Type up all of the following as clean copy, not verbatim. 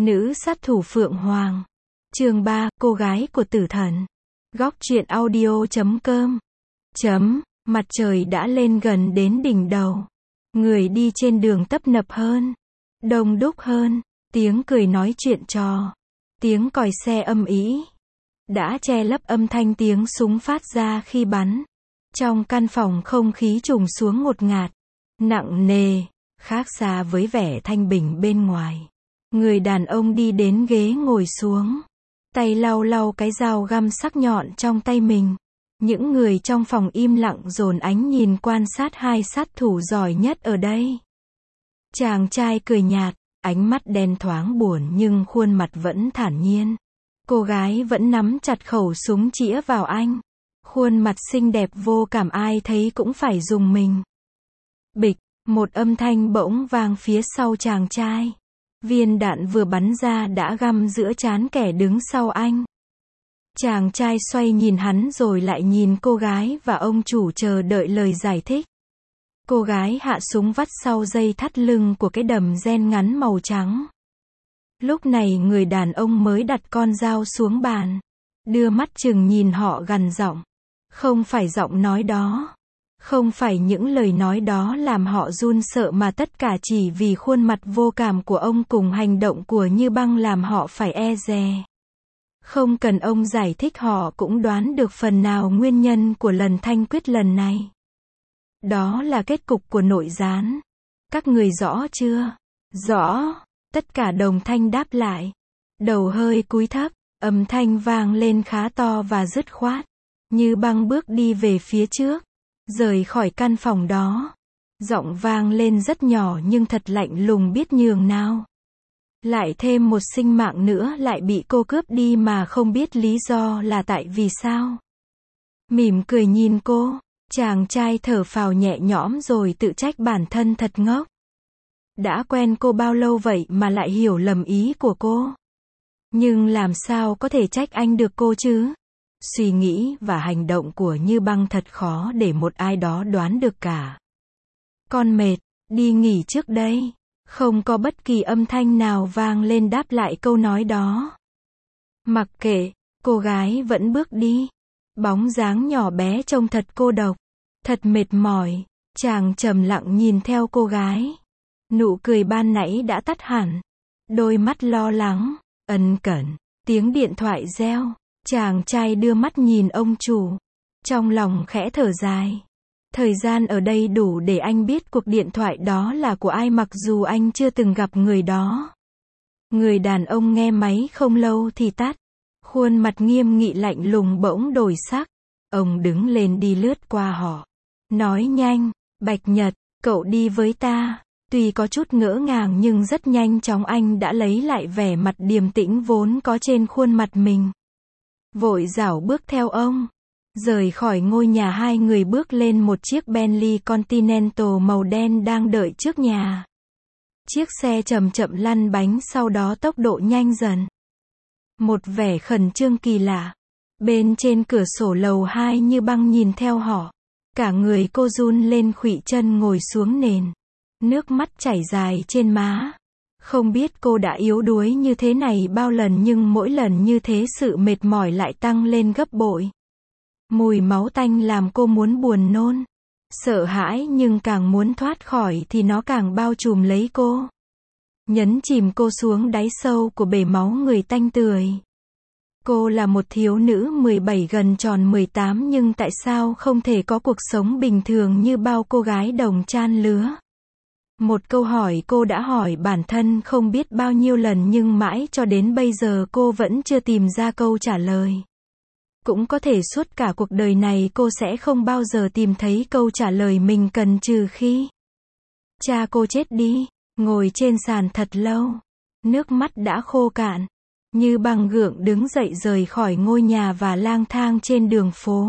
Nữ sát thủ Phượng Hoàng. Chương 3, cô gái của tử thần. Góc truyện audio.com. Mặt trời đã lên gần đến đỉnh đầu. Người đi trên đường tấp nập hơn, đông đúc hơn, tiếng cười nói chuyện trò, tiếng còi xe âm ĩ đã che lấp âm thanh tiếng súng phát ra khi bắn. Trong căn phòng không khí trùng xuống ngột ngạt, nặng nề, khác xa với vẻ thanh bình bên ngoài. Người đàn ông đi đến ghế ngồi xuống, tay lau lau cái dao găm sắc nhọn trong tay mình. Những người trong phòng im lặng dồn ánh nhìn quan sát hai sát thủ giỏi nhất ở đây. Chàng trai cười nhạt, ánh mắt đen thoáng buồn nhưng khuôn mặt vẫn thản nhiên. Cô gái vẫn nắm chặt khẩu súng chĩa vào anh. Khuôn mặt xinh đẹp vô cảm ai thấy cũng phải rùng mình. Bịch, một âm thanh bỗng vang phía sau chàng trai. Viên đạn vừa bắn ra đã găm giữa trán kẻ đứng sau anh. Chàng trai xoay nhìn hắn rồi lại nhìn cô gái và ông chủ chờ đợi lời giải thích. Cô gái hạ súng vắt sau dây thắt lưng của cái đầm ren ngắn màu trắng. Lúc này người đàn ông mới đặt con dao xuống bàn, đưa mắt chừng nhìn họ gằn giọng. Không phải giọng nói đó, không phải những lời nói đó làm họ run sợ mà tất cả chỉ vì khuôn mặt vô cảm của ông cùng hành động của Như Băng làm họ phải e dè. Không cần ông giải thích họ cũng đoán được phần nào nguyên nhân của lần thanh quyết lần này. Đó là kết cục của nội gián. Các người rõ chưa? Rõ. Tất cả đồng thanh đáp lại. Đầu hơi cúi thấp, âm thanh vang lên khá to và dứt khoát. Như Băng bước đi về phía trước, rời khỏi căn phòng đó. Giọng vang lên rất nhỏ nhưng thật lạnh lùng biết nhường nào. Lại thêm một sinh mạng nữa lại bị cô cướp đi mà không biết lý do là tại vì sao. Mỉm cười nhìn cô, chàng trai thở phào nhẹ nhõm rồi tự trách bản thân thật ngốc. Đã quen cô bao lâu vậy mà lại hiểu lầm ý của cô. Nhưng làm sao có thể trách anh được cô chứ? Suy nghĩ và hành động của Như Băng thật khó để một ai đó đoán được cả. Con mệt, đi nghỉ trước đây. Không có bất kỳ âm thanh nào vang lên đáp lại câu nói đó. Mặc kệ, cô gái vẫn bước đi. Bóng dáng nhỏ bé trông thật cô độc, thật mệt mỏi. Chàng trầm lặng nhìn theo cô gái. Nụ cười ban nãy đã tắt hẳn. Đôi mắt lo lắng, ân cần. Tiếng điện thoại reo. Chàng trai đưa mắt nhìn ông chủ. Trong lòng khẽ thở dài. Thời gian ở đây đủ để anh biết cuộc điện thoại đó là của ai mặc dù anh chưa từng gặp người đó. Người đàn ông nghe máy không lâu thì tắt. Khuôn mặt nghiêm nghị lạnh lùng bỗng đổi sắc. Ông đứng lên đi lướt qua họ. Nói nhanh, Bạch Nhật, cậu đi với ta. Tuy có chút ngỡ ngàng nhưng rất nhanh chóng anh đã lấy lại vẻ mặt điềm tĩnh vốn có trên khuôn mặt mình. Vội dảo bước theo ông. Rời khỏi ngôi nhà hai người bước lên một chiếc Bentley Continental màu đen đang đợi trước nhà. Chiếc xe chậm chậm lăn bánh sau đó tốc độ nhanh dần. Một vẻ khẩn trương kỳ lạ. Bên trên cửa sổ lầu 2 Như Băng nhìn theo họ. Cả người cô run lên khuỵu chân ngồi xuống nền. Nước mắt chảy dài trên má. Không biết cô đã yếu đuối như thế này bao lần nhưng mỗi lần như thế sự mệt mỏi lại tăng lên gấp bội. Mùi máu tanh làm cô muốn buồn nôn. Sợ hãi nhưng càng muốn thoát khỏi thì nó càng bao trùm lấy cô. Nhấn chìm cô xuống đáy sâu của bể máu người tanh tưởi. Cô là một thiếu nữ 17 gần tròn 18 nhưng tại sao không thể có cuộc sống bình thường như bao cô gái đồng trang lứa? Một câu hỏi cô đã hỏi bản thân không biết bao nhiêu lần nhưng mãi cho đến bây giờ cô vẫn chưa tìm ra câu trả lời. Cũng có thể suốt cả cuộc đời này cô sẽ không bao giờ tìm thấy câu trả lời mình cần trừ khi cha cô chết đi. Ngồi trên sàn thật lâu, nước mắt đã khô cạn. Như Băng gượng đứng dậy rời khỏi ngôi nhà và lang thang trên đường phố.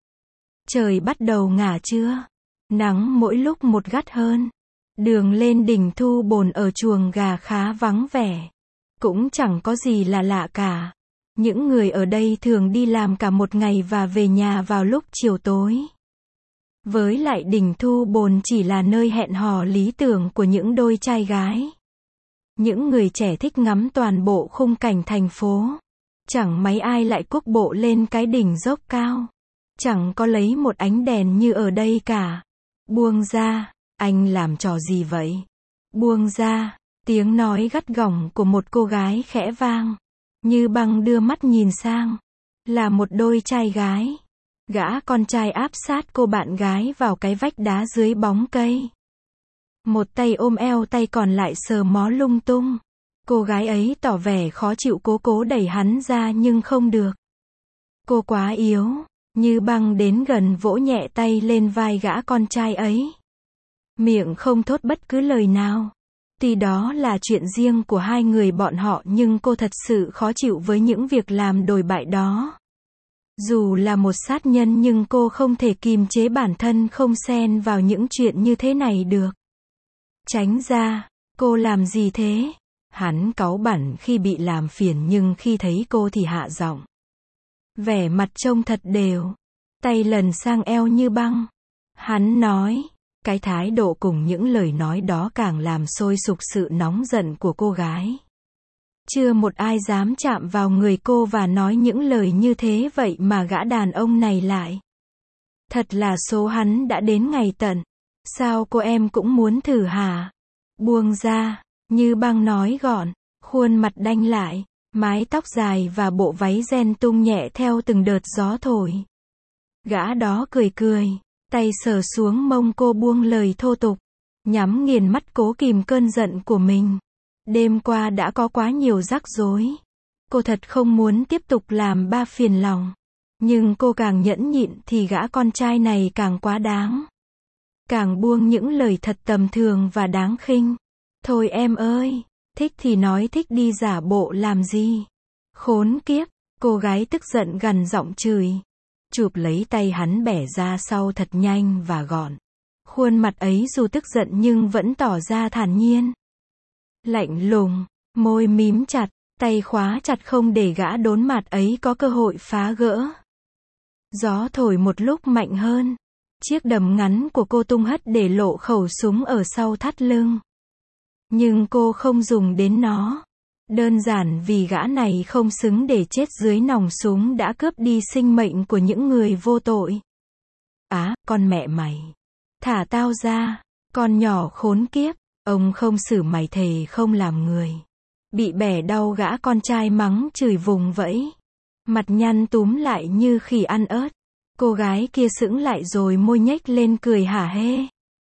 Trời bắt đầu ngả trưa. Nắng mỗi lúc một gắt hơn. Đường lên đỉnh Thu Bồn ở chuồng gà khá vắng vẻ. Cũng chẳng có gì là lạ cả. Những người ở đây thường đi làm cả một ngày và về nhà vào lúc chiều tối. Với lại đỉnh Thu Bồn chỉ là nơi hẹn hò lý tưởng của những đôi trai gái. Những người trẻ thích ngắm toàn bộ khung cảnh thành phố. Chẳng mấy ai lại cuốc bộ lên cái đỉnh dốc cao. Chẳng có lấy một ánh đèn như ở đây cả. Buông ra, anh làm trò gì vậy? Buông ra, tiếng nói gắt gỏng của một cô gái khẽ vang. Như Băng đưa mắt nhìn sang. Là một đôi trai gái. Gã con trai áp sát cô bạn gái vào cái vách đá dưới bóng cây. Một tay ôm eo, tay còn lại sờ mó lung tung. Cô gái ấy tỏ vẻ khó chịu, cố đẩy hắn ra nhưng không được. Cô quá yếu. Như Băng đến gần vỗ nhẹ tay lên vai gã con trai ấy. Miệng không thốt bất cứ lời nào. Tuy đó là chuyện riêng của hai người bọn họ nhưng cô thật sự khó chịu với những việc làm đồi bại đó. Dù là một sát nhân nhưng cô không thể kìm chế bản thân không xen vào những chuyện như thế này được. Tránh ra, cô làm gì thế? Hắn cáu bẳn khi bị làm phiền nhưng khi thấy cô thì hạ giọng. Vẻ mặt trông thật đều. Tay lần sang eo Như Băng. Hắn nói. Cái thái độ cùng những lời nói đó càng làm sôi sục sự nóng giận của cô gái. Chưa một ai dám chạm vào người cô và nói những lời như thế, vậy mà gã đàn ông này lại. Thật là số hắn đã đến ngày tận. Sao cô em cũng muốn thử hả? Buông ra, Như Băng nói gọn, khuôn mặt đanh lại, mái tóc dài và bộ váy ren tung nhẹ theo từng đợt gió thổi. Gã đó cười, tay sờ xuống mông cô, buông lời thô tục, nhắm nghiền mắt cố kìm cơn giận của mình. Đêm qua đã có quá nhiều rắc rối. Cô thật không muốn tiếp tục làm ba phiền lòng. Nhưng cô càng nhẫn nhịn thì gã con trai này càng quá đáng. Càng buông những lời thật tầm thường và đáng khinh. Thôi em ơi, thích thì nói thích đi, giả bộ làm gì? Khốn kiếp, cô gái tức giận gằn giọng chửi. Chụp lấy tay hắn bẻ ra sau thật nhanh và gọn. Khuôn mặt ấy dù tức giận nhưng vẫn tỏ ra thản nhiên. Lạnh lùng, môi mím chặt, tay khóa chặt không để gã đốn mặt ấy có cơ hội phá gỡ. Gió thổi một lúc mạnh hơn. Chiếc đầm ngắn của cô tung hất để lộ khẩu súng ở sau thắt lưng. Nhưng cô không dùng đến nó. Đơn giản vì gã này không xứng để chết dưới nòng súng đã cướp đi sinh mệnh của những người vô tội. Á, con mẹ mày! Thả tao ra, con nhỏ khốn kiếp! Ông không xử mày thề không làm người. Bị bẻ đau, gã con trai mắng chửi vùng vẫy. Mặt nhăn túm lại như khỉ ăn ớt. Cô gái kia sững lại rồi môi nhếch lên cười hả hê.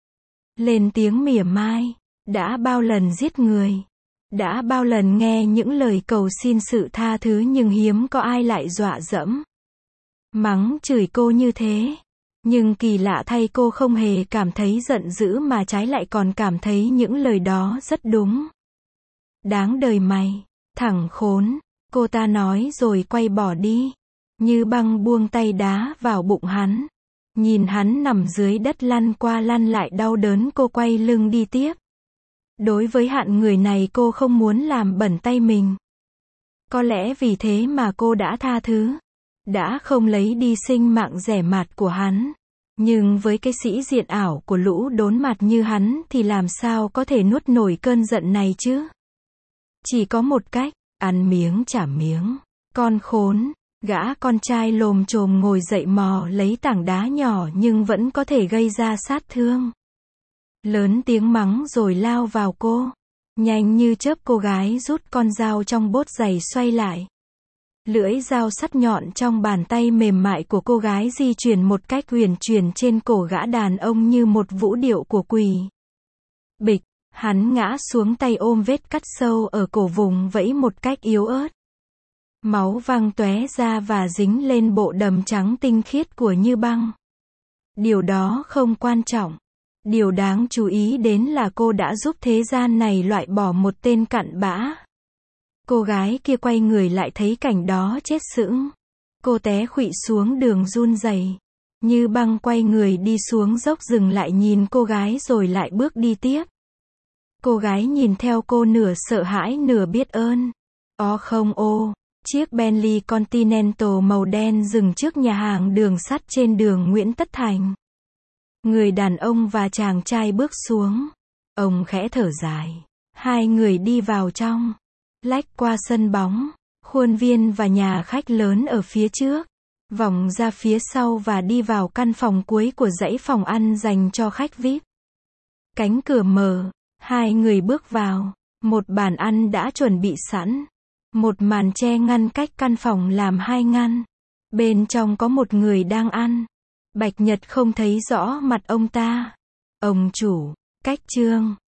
Lên tiếng mỉa mai. Đã bao lần giết người. Đã bao lần nghe những lời cầu xin sự tha thứ nhưng hiếm có ai lại dọa dẫm. Mắng chửi cô như thế. Nhưng kỳ lạ thay cô không hề cảm thấy giận dữ mà trái lại còn cảm thấy những lời đó rất đúng. Đáng đời mày, thằng khốn, cô ta nói rồi quay bỏ đi. Như Băng buông tay đá vào bụng hắn. Nhìn hắn nằm dưới đất lăn qua lăn lại đau đớn, cô quay lưng đi tiếp. Đối với hạng người này cô không muốn làm bẩn tay mình. Có lẽ vì thế mà cô đã tha thứ. Đã không lấy đi sinh mạng rẻ mạt của hắn. Nhưng với cái sĩ diện ảo của lũ đốn mặt như hắn thì làm sao có thể nuốt nổi cơn giận này chứ? Chỉ có một cách, ăn miếng trả miếng. Con khốn, gã con trai lồm chồm ngồi dậy mò lấy tảng đá nhỏ nhưng vẫn có thể gây ra sát thương. Lớn tiếng mắng rồi lao vào cô. Nhanh như chớp cô gái rút con dao trong bốt giày xoay lại. Lưỡi dao sắt nhọn trong bàn tay mềm mại của cô gái di chuyển một cách huyền chuyển trên cổ gã đàn ông như một vũ điệu của quỷ. Bịch, hắn ngã xuống, tay ôm vết cắt sâu ở cổ, vùng vẫy một cách yếu ớt. Máu văng tóe ra và dính lên bộ đầm trắng tinh khiết của Như Băng. Điều đó không quan trọng. Điều đáng chú ý đến là cô đã giúp thế gian này loại bỏ một tên cặn bã. Cô gái kia quay người lại thấy cảnh đó chết sững. Cô té khuỵu xuống đường run rẩy. Như Băng quay người đi xuống dốc, dừng lại nhìn cô gái rồi lại bước đi tiếp. Cô gái nhìn theo cô nửa sợ hãi nửa biết ơn. Không ô, chiếc Bentley Continental màu đen dừng trước nhà hàng đường sắt trên đường Nguyễn Tất Thành. Người đàn ông và chàng trai bước xuống. Ông khẽ thở dài. Hai người đi vào trong, lách qua sân bóng, khuôn viên và nhà khách lớn ở phía trước, vòng ra phía sau và đi vào căn phòng cuối của dãy phòng ăn dành cho khách VIP. Cánh cửa mở, hai người bước vào, một bàn ăn đã chuẩn bị sẵn. Một màn che ngăn cách căn phòng làm hai ngăn. Bên trong có một người đang ăn. Bạch Nhật không thấy rõ mặt ông ta. Ông chủ, cách Trương,